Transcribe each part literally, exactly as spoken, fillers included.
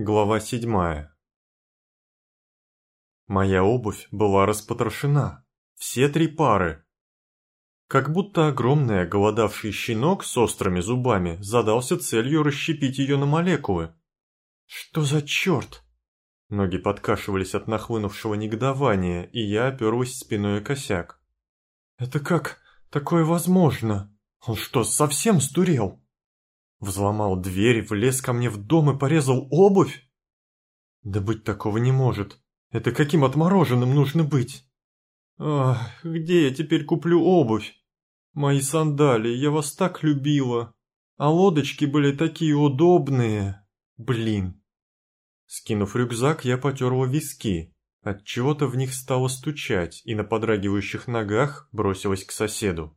Глава седьмая. Моя обувь была распотрошена. Все три пары. Как будто огромный оголодавший щенок с острыми зубами задался целью расщепить ее на молекулы. Что за черт? Ноги подкашивались от нахлынувшего негодования, и я оперлась спиной о косяк. Это как такое возможно? Он что, совсем сдурел? Взломал дверь, влез ко мне в дом и порезал обувь? Да быть такого не может. Это каким отмороженным нужно быть? Ах, где я теперь куплю обувь? Мои сандалии, я вас так любила. А лодочки были такие удобные. Блин. Скинув рюкзак, я потерла виски. Отчего-то в них стало стучать, и на подрагивающих ногах бросилась к соседу.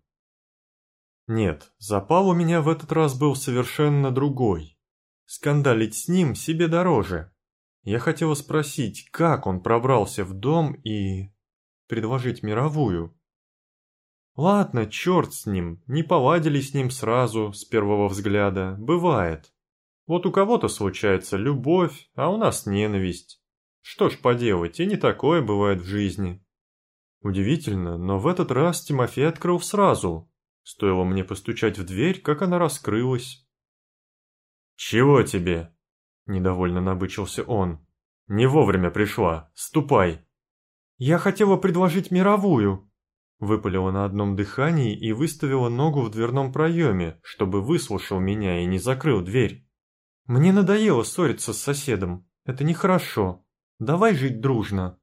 Нет, запал у меня в этот раз был совершенно другой. Скандалить с ним себе дороже. Я хотела спросить, как он пробрался в дом и... предложить мировую. Ладно, черт с ним, не поладили с ним сразу, с первого взгляда, бывает. Вот у кого-то случается любовь, а у нас ненависть. Что ж поделать, и не такое бывает в жизни. Удивительно, но в этот раз Тимофей открыл сразу. Стоило мне постучать в дверь, как она раскрылась. «Чего тебе?» – недовольно набычился он. «Не вовремя пришла. Ступай». «Я хотела предложить мировую», – выпалила на одном дыхании и выставила ногу в дверном проеме, чтобы выслушал меня и не закрыл дверь. «Мне надоело ссориться с соседом. Это нехорошо. Давай жить дружно».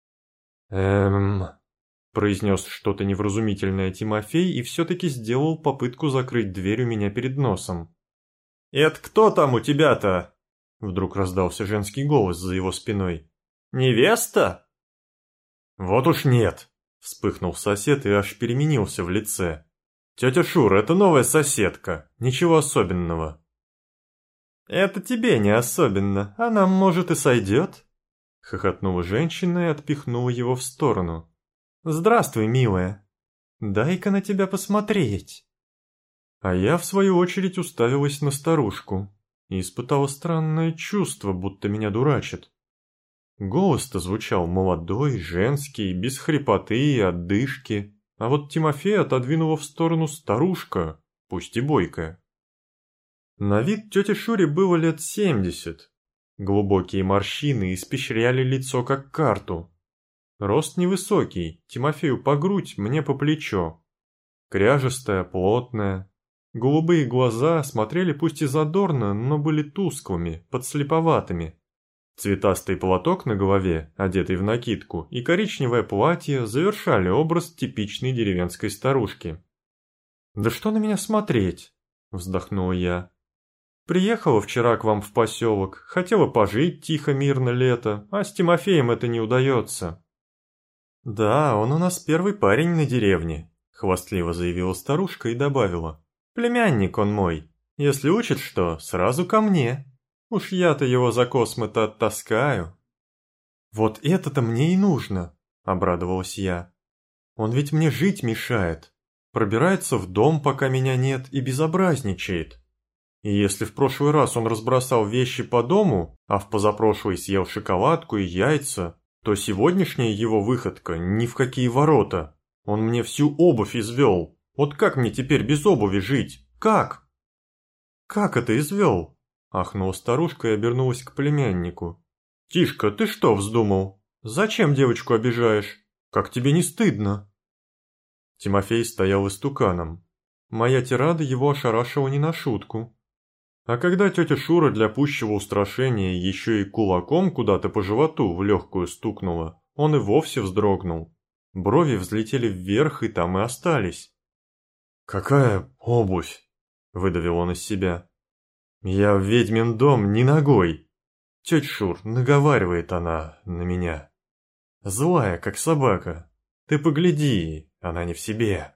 «Эм...» – произнес что-то невразумительное Тимофей и все-таки сделал попытку закрыть дверь у меня перед носом. «Это кто там у тебя-то?» – вдруг раздался женский голос за его спиной. «Невеста?» «Вот уж нет!» – вспыхнул сосед и аж переменился в лице. «Тетя Шура, это новая соседка, ничего особенного». «Это тебе не особенно, а нам, может, и сойдет?» – хохотнула женщина и отпихнула его в сторону. «Здравствуй, милая. Дай-ка на тебя посмотреть». А я, в свою очередь, уставилась на старушку и испытала странное чувство, будто меня дурачат. Голос-то звучал молодой, женский, без хрипоты и отдышки, а вот Тимофей отодвинула в сторону старушка, пусть и бойкая. На вид тете Шуре было лет семьдесят. Глубокие морщины испещряли лицо как карту. Рост невысокий, Тимофею по грудь, мне по плечо. Кряжестая, плотная. Голубые глаза смотрели пусть и задорно, но были тусклыми, подслеповатыми. Цветастый платок на голове, одетый в накидку, и коричневое платье завершали образ типичной деревенской старушки. «Да что на меня смотреть?» – вздохнула я. «Приехала вчера к вам в поселок, хотела пожить тихо-мирно лето, а с Тимофеем это не удается». «Да, он у нас первый парень на деревне», – хвастливо заявила старушка и добавила. «Племянник он мой. Если учит что, сразу ко мне. Уж я-то его за космо-то оттаскаю». «Вот это-то мне и нужно», – обрадовалась я. «Он ведь мне жить мешает. Пробирается в дом, пока меня нет, и безобразничает. И если в прошлый раз он разбросал вещи по дому, а в позапрошлый съел шоколадку и яйца, то сегодняшняя его выходка ни в какие ворота. Он мне всю обувь извел. Вот как мне теперь без обуви жить? Как?» «Как это извел?» – ахнула старушка и обернулась к племяннику. «Тишка, ты что вздумал? Зачем девочку обижаешь? Как тебе не стыдно?» Тимофей стоял истуканом. Моя тирада его ошарашила не на шутку. А когда тетя Шура для пущего устрашения еще и кулаком куда-то по животу в легкую стукнула, он и вовсе вздрогнул. Брови взлетели вверх и там и остались. «Какая обувь?» – выдавил он из себя. «Я в ведьмин дом не ногой. Тетя Шур, наговаривает она на меня. Злая, как собака. Ты погляди, она не в себе».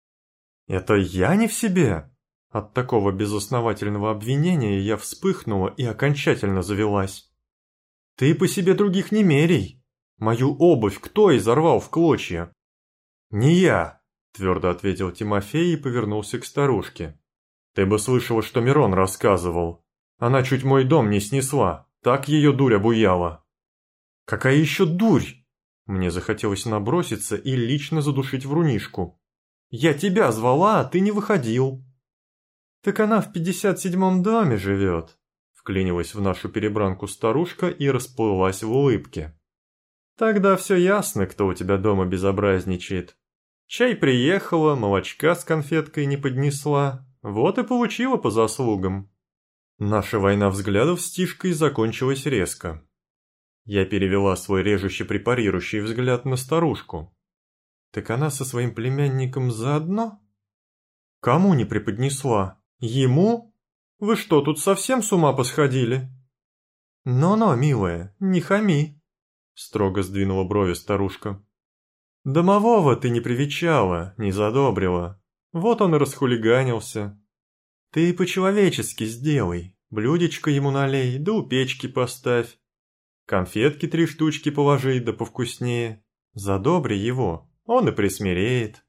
«Это я не в себе?» От такого безосновательного обвинения я вспыхнула и окончательно завелась. «Ты по себе других не меряй. Мою обувь кто изорвал в клочья?» «Не я», – твердо ответил Тимофей и повернулся к старушке. «Ты бы слышала, что Мирон рассказывал. Она чуть мой дом не снесла. Так ее дурь обуяла. Какая еще дурь? Мне захотелось наброситься и лично задушить врунишку. Я тебя звала, а ты не выходил. Так она в пятьдесят седьмом доме живет. Вклинилась в нашу перебранку старушка и расплылась в улыбке. Тогда все ясно, кто у тебя дома безобразничает. Чай приехала, молочка с конфеткой не поднесла, вот и получила по заслугам. Наша война взглядов с Тишкой закончилась резко. Я перевела свой режуще-препарирующий взгляд на старушку. Так она со своим племянником заодно? Кому не преподнесла? Ему? Вы что, тут совсем с ума посходили? Но-но, милая, не хами, строго сдвинула брови старушка. Домового ты не привечала, не задобрила. Вот он и расхулиганился. Ты по-человечески сделай, блюдечко ему налей, да у печки поставь. Конфетки три штучки положи, да повкуснее. Задобри его, он и присмиреет.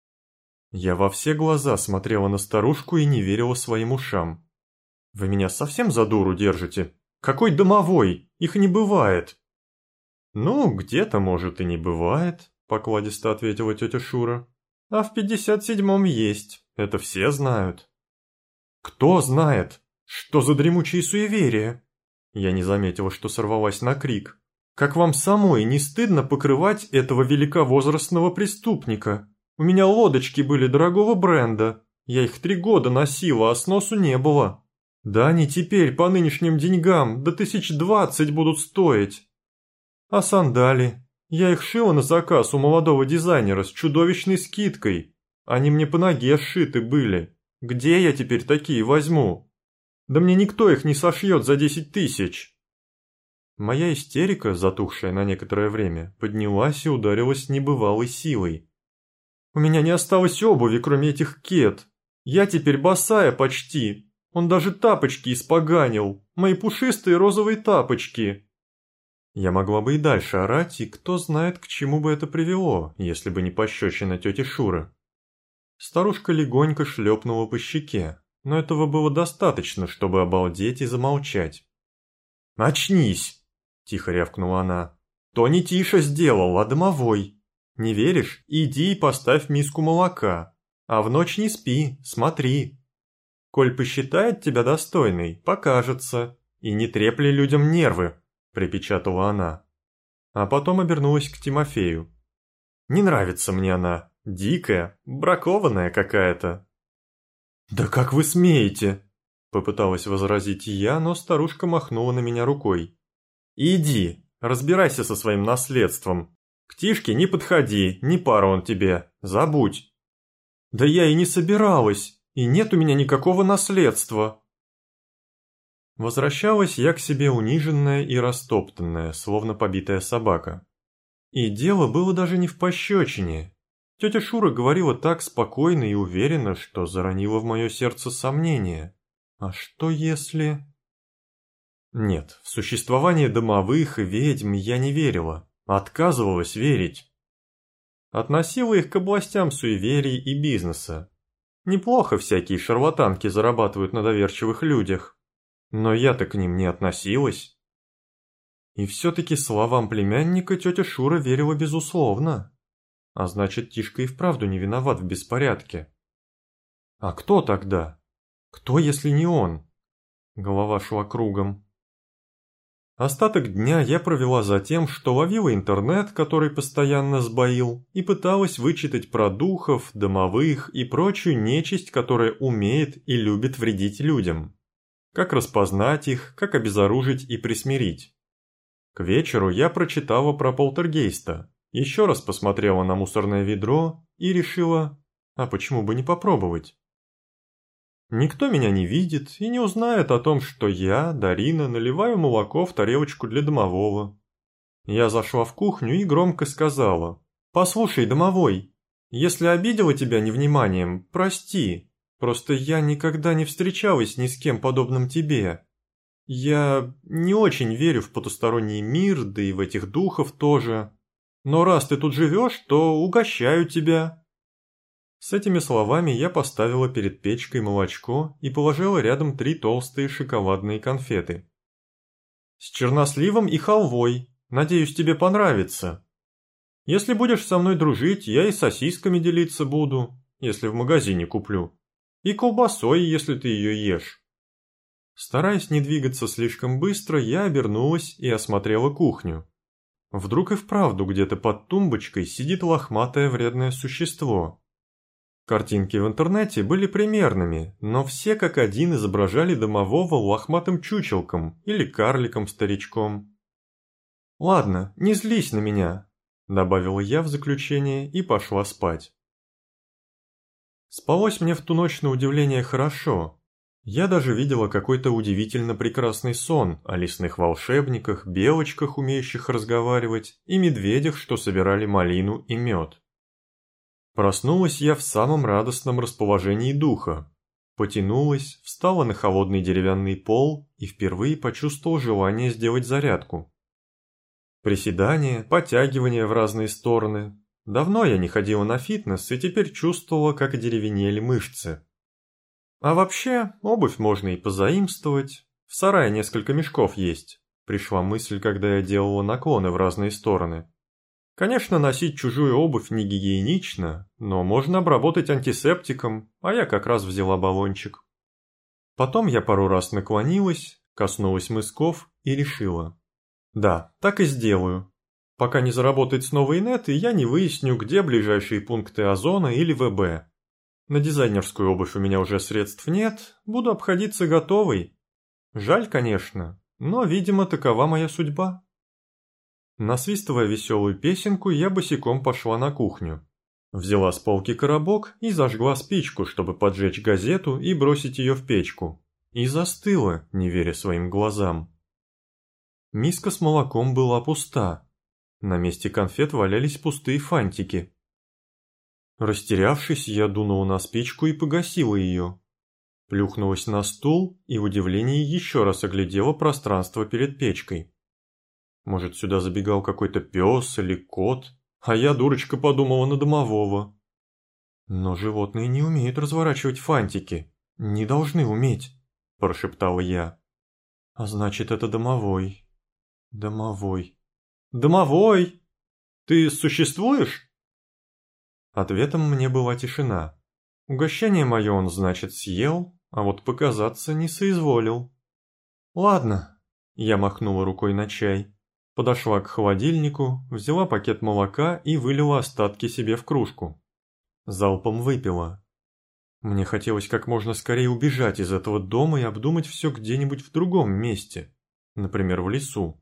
Я во все глаза смотрела на старушку и не верила своим ушам. Вы меня совсем за дуру держите? Какой домовой? Их не бывает. Ну, где-то, может, и не бывает, покладисто ответила тетя Шура. А в пятьдесят седьмом есть, это все знают. Кто знает? Что за дремучие суеверия? Я не заметила, что сорвалась на крик. Как вам самой не стыдно покрывать этого великовозрастного преступника? У меня лодочки были дорогого бренда. Я их три года носила, а сносу не было. Да они теперь по нынешним деньгам до тысяч двадцать будут стоить. А сандали? Я их шила на заказ у молодого дизайнера с чудовищной скидкой. Они мне по ноге сшиты были. Где я теперь такие возьму? Да мне никто их не сошьет за десять тысяч. Моя истерика, затухшая на некоторое время, поднялась и ударилась небывалой силой. У меня не осталось обуви, кроме этих кет. Я теперь босая почти. Он даже тапочки испоганил. Мои пушистые розовые тапочки. Я могла бы и дальше орать, и кто знает, к чему бы это привело, если бы не пощечина тети Шуры. Старушка легонько шлепнула по щеке, но этого было достаточно, чтобы обалдеть и замолчать. «Очнись!» – тихо рявкнула она. «То не Тиша сделал, а домовой. Не веришь? Иди и поставь миску молока. А в ночь не спи, смотри. Коль посчитает тебя достойной, покажется. И не трепли людям нервы», – припечатала она. А потом обернулась к Тимофею. «Не нравится мне она. Дикая, бракованная какая-то». «Да как вы смеете?» – попыталась возразить я, но старушка махнула на меня рукой. «Иди, разбирайся со своим наследством. К Тишке не подходи, не пара он тебе, забудь». «Да я и не собиралась, и нет у меня никакого наследства». Возвращалась я к себе униженная и растоптанная, словно побитая собака. И дело было даже не в пощечине. Тетя Шура говорила так спокойно и уверенно, что заронила в мое сердце сомнение. А что если... Нет, в существование домовых и ведьм я не верила, отказывалась верить. Относила их к областям суеверий и бизнеса. Неплохо всякие шарлатанки зарабатывают на доверчивых людях, но я-то к ним не относилась. И все-таки словам племянника тетя Шура верила безусловно. А значит, Тишка и вправду не виноват в беспорядке. А кто тогда? Кто, если не он? Голова шла кругом. Остаток дня я провела за тем, что ловила интернет, который постоянно сбоил, и пыталась вычитать про духов, домовых и прочую нечисть, которая умеет и любит вредить людям. Как распознать их, как обезоружить и присмирить. К вечеру я прочитала про полтергейста. Еще раз посмотрела на мусорное ведро и решила, а почему бы не попробовать? Никто меня не видит и не узнает о том, что я, Дарина, наливаю молоко в тарелочку для домового. Я зашла в кухню и громко сказала: «Послушай, домовой, если обидела тебя невниманием, прости, просто я никогда не встречалась ни с кем подобным тебе. Я не очень верю в потусторонний мир, да и в этих духов тоже. Но раз ты тут живешь, то угощаю тебя». С этими словами я поставила перед печкой молочко и положила рядом три толстые шоколадные конфеты. С черносливом и халвой. Надеюсь, тебе понравится. Если будешь со мной дружить, я и сосисками делиться буду, если в магазине куплю. И колбасой, если ты ее ешь». Стараясь не двигаться слишком быстро, я обернулась и осмотрела кухню. Вдруг и вправду где-то под тумбочкой сидит лохматое вредное существо. Картинки в интернете были примерными, но все как один изображали домового лохматым чучелком или карликом-старичком. «Ладно, не злись на меня», — добавила я в заключение и пошла спать. Спалось мне в ту ночь на удивление хорошо. Я даже видела какой-то удивительно прекрасный сон о лесных волшебниках, белочках, умеющих разговаривать, и медведях, что собирали малину и мед. Проснулась я в самом радостном расположении духа. Потянулась, встала на холодный деревянный пол и впервые почувствовала желание сделать зарядку. Приседания, подтягивания в разные стороны. Давно я не ходила на фитнес и теперь чувствовала, как одеревенели мышцы. А вообще, обувь можно и позаимствовать. В сарае несколько мешков есть. Пришла мысль, когда я делала наклоны в разные стороны. Конечно, носить чужую обувь не гигиенично, но можно обработать антисептиком, а я как раз взяла баллончик. Потом я пару раз наклонилась, коснулась мысков и решила. Да, так и сделаю. Пока не заработает снова инет, и я не выясню, где ближайшие пункты Озона или ВБ. На дизайнерскую обувь у меня уже средств нет, буду обходиться готовой. Жаль, конечно, но, видимо, такова моя судьба. Насвистывая веселую песенку, я босиком пошла на кухню. Взяла с полки коробок и зажгла спичку, чтобы поджечь газету и бросить ее в печку. И застыла, не веря своим глазам. Миска с молоком была пуста. На месте конфет валялись пустые фантики. Растерявшись, я дунула на спичку и погасила ее. Плюхнулась на стул и в удивлении еще раз оглядела пространство перед печкой. Может, сюда забегал какой-то пес или кот, а я, дурочка, подумала на домового. Но животные не умеют разворачивать фантики. Не должны уметь, прошептала я. А значит, это домовой. Домовой. Домовой! Ты существуешь? Ответом мне была тишина. Угощение мое он, значит, съел, а вот показаться не соизволил. Ладно, я махнула рукой на чай. Подошла к холодильнику, взяла пакет молока и вылила остатки себе в кружку. Залпом выпила. Мне хотелось как можно скорее убежать из этого дома и обдумать все где-нибудь в другом месте, например, в лесу.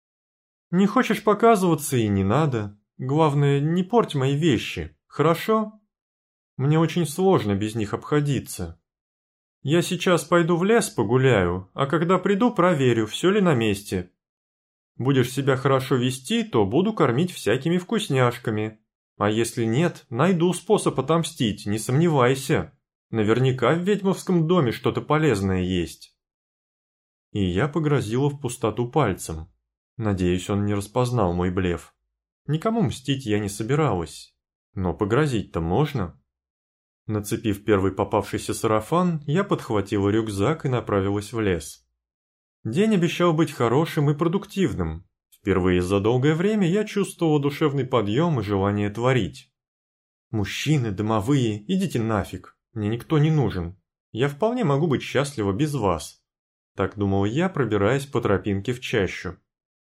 Не хочешь показываться и не надо. Главное, не порть мои вещи, хорошо? Мне очень сложно без них обходиться. Я сейчас пойду в лес погуляю, а когда приду, проверю, все ли на месте. Будешь себя хорошо вести, то буду кормить всякими вкусняшками. А если нет, найду способ отомстить, не сомневайся. Наверняка в ведьмовском доме что-то полезное есть. И я погрозила в пустоту пальцем. Надеюсь, он не распознал мой блеф. Никому мстить я не собиралась. Но погрозить-то можно. Нацепив первый попавшийся сарафан, я подхватила рюкзак и направилась в лес. День обещал быть хорошим и продуктивным. Впервые за долгое время я чувствовала душевный подъем и желание творить. Мужчины, домовые, идите нафиг, мне никто не нужен. Я вполне могу быть счастлива без вас. Так думал я, пробираясь по тропинке в чащу.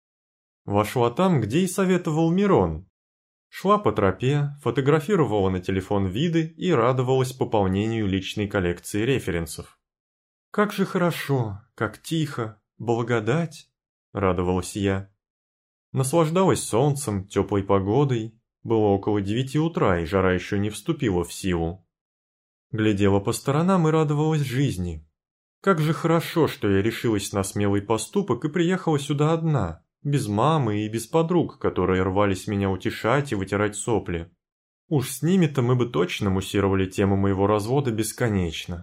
Вошла там, где и советовал Мирон. Шла по тропе, фотографировала на телефон виды и радовалась пополнению личной коллекции референсов. «Как же хорошо, как тихо, благодать!» – радовалась я. Наслаждалась солнцем, теплой погодой. Было около девяти утра, и жара еще не вступила в силу. Глядела по сторонам и радовалась жизни. Как же хорошо, что я решилась на смелый поступок и приехала сюда одна, без мамы и без подруг, которые рвались меня утешать и вытирать сопли. Уж с ними-то мы бы точно муссировали тему моего развода бесконечно.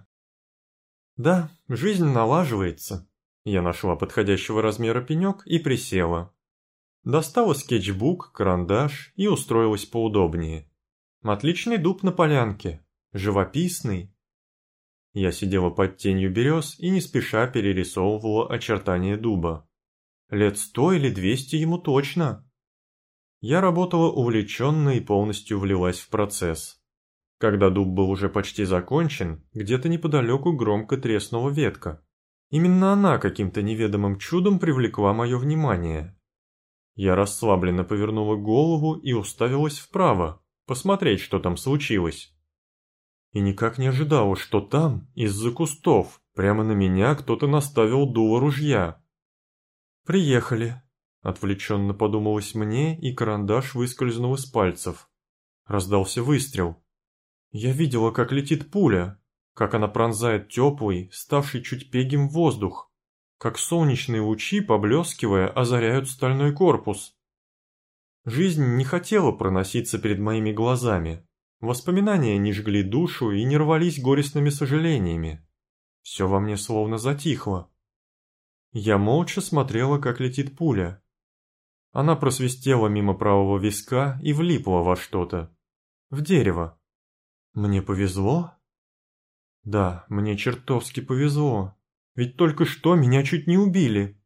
Да, жизнь налаживается. Я нашла подходящего размера пенек и присела. Достала скетчбук, карандаш и устроилась поудобнее. Отличный дуб на полянке, живописный. Я сидела под тенью берез и не спеша перерисовывала очертания дуба. Лет сто или двести ему точно. Я работала увлеченно и полностью влилась в процесс. Когда дуб был уже почти закончен, где-то неподалеку громко треснула ветка. Именно она каким-то неведомым чудом привлекла мое внимание. Я расслабленно повернула голову и уставилась вправо, посмотреть, что там случилось. И никак не ожидала, что там, из-за кустов, прямо на меня кто-то наставил дуло ружья. «Приехали», — отвлеченно подумалось мне, и карандаш выскользнул из пальцев. Раздался выстрел. Я видела, как летит пуля, как она пронзает теплый, ставший чуть пегим воздух, как солнечные лучи, поблескивая, озаряют стальной корпус. Жизнь не хотела проноситься перед моими глазами. Воспоминания не жгли душу и не рвались горестными сожалениями. Все во мне словно затихло. Я молча смотрела, как летит пуля. Она просвистела мимо правого виска и влипла во что-то. В дерево. Мне повезло? Да, мне чертовски повезло. Ведь только что меня чуть не убили.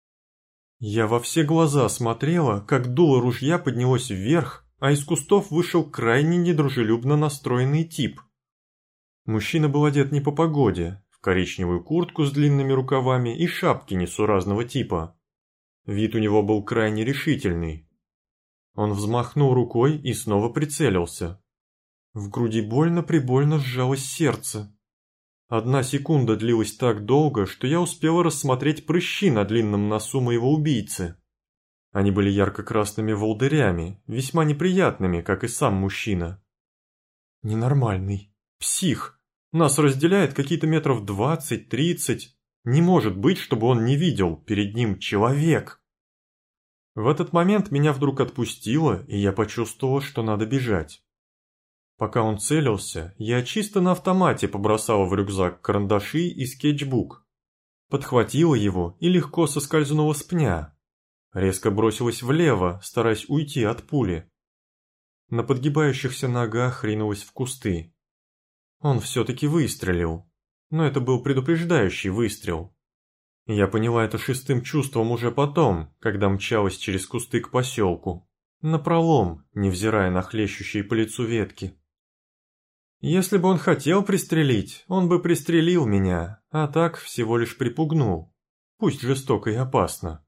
Я во все глаза смотрела, как дуло ружья поднялось вверх, а из кустов вышел крайне недружелюбно настроенный тип. Мужчина был одет не по погоде, в коричневую куртку с длинными рукавами и шапки несуразного типа. Вид у него был крайне решительный. Он взмахнул рукой и снова прицелился. В груди больно-прибольно сжалось сердце. Одна секунда длилась так долго, что я успела рассмотреть прыщи на длинном носу моего убийцы. Они были ярко-красными волдырями, весьма неприятными, как и сам мужчина. Ненормальный. Псих. Нас разделяет какие-то метров двадцать-тридцать. Не может быть, чтобы он не видел, перед ним человек. В этот момент меня вдруг отпустило, и я почувствовала, что надо бежать. Пока он целился, я чисто на автомате побросала в рюкзак карандаши и скетчбук. Подхватила его и легко соскользнула с пня. Резко бросилась влево, стараясь уйти от пули. На подгибающихся ногах ринулась в кусты. Он все-таки выстрелил, но это был предупреждающий выстрел. Я поняла это шестым чувством уже потом, когда мчалась через кусты к поселку, напролом, невзирая на хлещущие по лицу ветки. Если бы он хотел пристрелить, он бы пристрелил меня, а так всего лишь припугнул, пусть жестоко и опасно.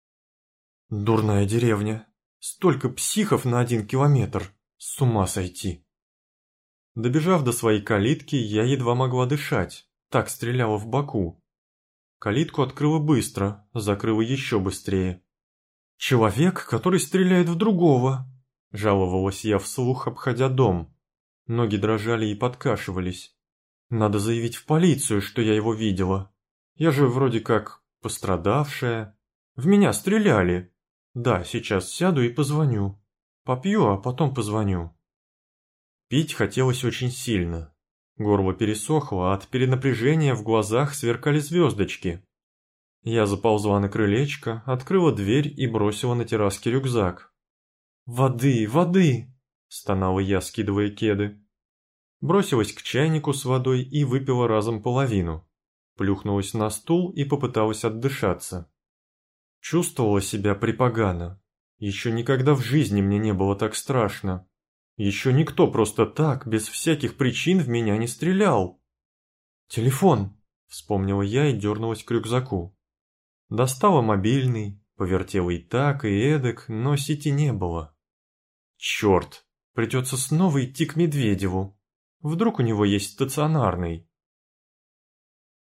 Дурная деревня. Столько психов на один километр. С ума сойти. Добежав до своей калитки, я едва могла дышать. Так стреляла в боку. Калитку открыла быстро, закрыла еще быстрее. «Человек, который стреляет в другого», — жаловалась я вслух, обходя дом. Ноги дрожали и подкашивались. «Надо заявить в полицию, что я его видела. Я же вроде как пострадавшая. В меня стреляли. Да, сейчас сяду и позвоню. Попью, а потом позвоню». Пить хотелось очень сильно. Горло пересохло, а от перенапряжения в глазах сверкали звездочки. Я заползла на крылечко, открыла дверь и бросила на терраске рюкзак. «Воды, воды!» – стонала я, скидывая кеды. Бросилась к чайнику с водой и выпила разом половину. Плюхнулась на стул и попыталась отдышаться. Чувствовала себя припогано. Еще никогда в жизни мне не было так страшно. Еще никто просто так, без всяких причин, в меня не стрелял. «Телефон!» – вспомнила я и дернулась к рюкзаку. Достала мобильный, повертела и так, и эдак, но сети не было. Черт, придется снова идти к Медведеву. Вдруг у него есть стационарный.